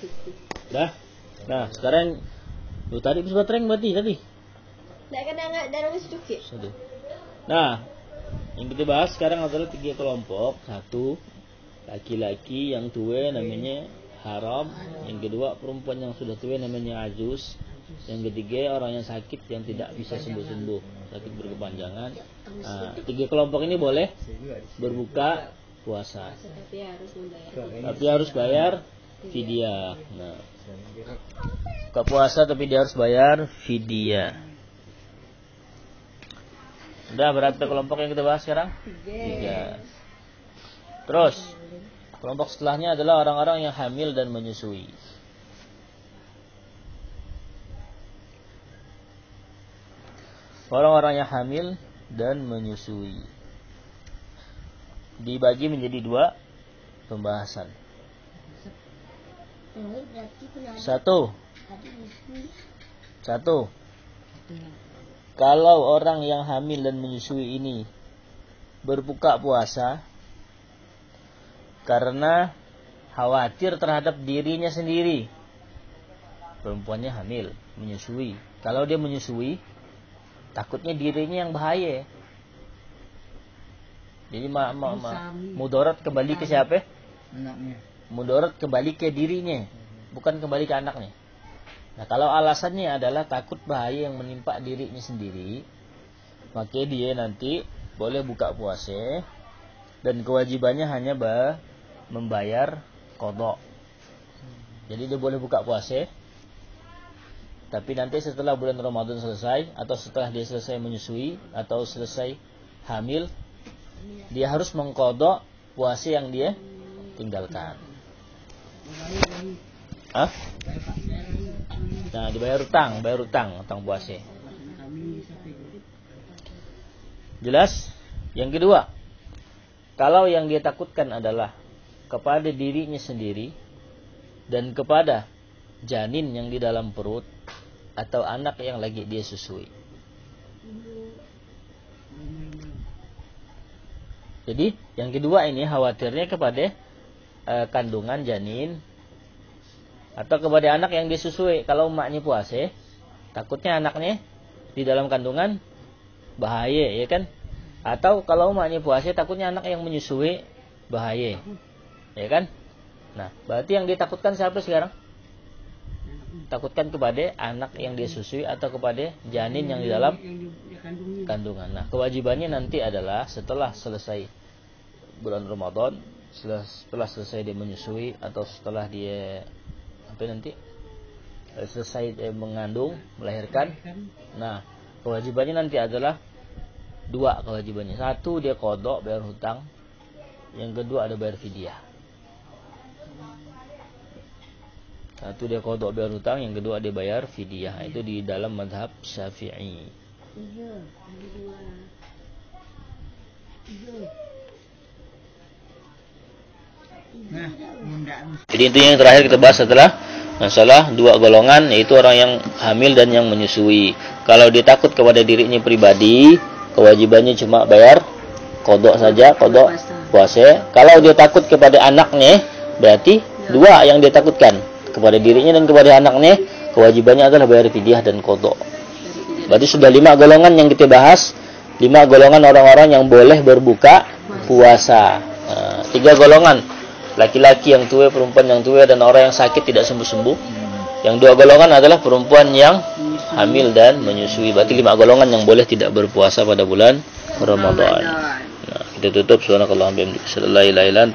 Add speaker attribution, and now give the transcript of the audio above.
Speaker 1: Dah. Nah, sekarang lu tadi bisa batereng berarti tadi.
Speaker 2: Nggak kena dalam sedikit.
Speaker 1: Nah, yang kita bahas sekarang adalah 3 kelompok. Satu, laki-laki yang tua namanya haram. Yang kedua, perempuan yang sudah tua namanya ajuz. Yang ketiga, orang yang sakit yang tidak bisa sembuh-sembuh, sakit berkepanjangan. Nah, 3 kelompok ini boleh berbuka puasa, tapi harus bayar fidyah. Nah, buka puasa tapi dia harus bayar fidyah. Udah berapa kelompok yang kita bahas sekarang? 3. Terus kelompok setelahnya adalah orang-orang yang hamil dan menyusui. Orang-orang yang hamil dan menyusui dibagi menjadi 2 pembahasan. Satu, kalau orang yang hamil dan menyusui ini berbuka puasa karena khawatir terhadap dirinya sendiri. Perempuannya hamil, menyusui. Kalau dia menyusui, takutnya dirinya yang bahaya. Jadi mudarat kembali ke siapa?
Speaker 3: Anaknya.
Speaker 1: Mudarat kembali ke dirinya, bukan kembali ke anaknya. Nah, kalau alasannya adalah takut bahaya yang menimpa dirinya sendiri, maka dia nanti boleh buka puasa dan kewajibannya hanya membayar qadha. Jadi dia boleh buka puasa, tapi nanti setelah bulan Ramadan selesai, atau setelah dia selesai menyusui, atau selesai hamil, dia harus mengqadha puasa yang dia tinggalkan. Nah, dibayar utang puasa. Jelas? Yang kedua, kalau yang dia takutkan adalah kepada dirinya sendiri dan kepada janin yang di dalam perut atau anak yang lagi dia susui. Jadi yang kedua ini khawatirnya kepada kandungan janin atau kepada anak yang disusui. Kalau emaknya puasa, takutnya anaknya di dalam kandungan bahaya, ya kan? Atau kalau emaknya puasa, takutnya anak yang menyusui bahaya, ya kan? Nah, berarti yang ditakutkan siapa sekarang? Takutkan kepada anak yang disusui atau kepada janin yang di dalam kandungan. Nah, kewajibannya nanti adalah setelah selesai bulan Ramadan, setelah selesai dia menyusui atau setelah dia selesai dia mengandung, melahirkan. Nah, kewajibannya nanti adalah 2 kewajibannya. 1 dia qadha, bayar hutang. Yang kedua ada bayar fidyah. 1 dia qadha, bayar hutang, yang kedua dia bayar fidyah. Itu di dalam mazhab Syafi'i. Jadi intinya yang terakhir kita bahas adalah masalah 2 golongan, yaitu orang yang hamil dan yang menyusui. Kalau dia takut kepada dirinya pribadi, kewajibannya cuma bayar qadha saja, qadha puasa. Kalau dia takut kepada anaknya, berarti 2 yang dia takutkan, kepada dirinya dan kepada anaknya, kewajibannya adalah bayar fidyah dan qadha. Berarti sudah 5 golongan yang kita bahas, 5 golongan orang-orang yang boleh berbuka puasa. 3 golongan, laki-laki yang tua, perempuan yang tua, dan orang yang sakit tidak sembuh-sembuh. Yang 2 golongan adalah perempuan yang hamil dan menyusui. Berarti 5 golongan yang boleh tidak berpuasa pada bulan Ramadan. Nah, kita tutup. Subhanakallahumma wa bihamdika, asyhadu an la ilaha illa anta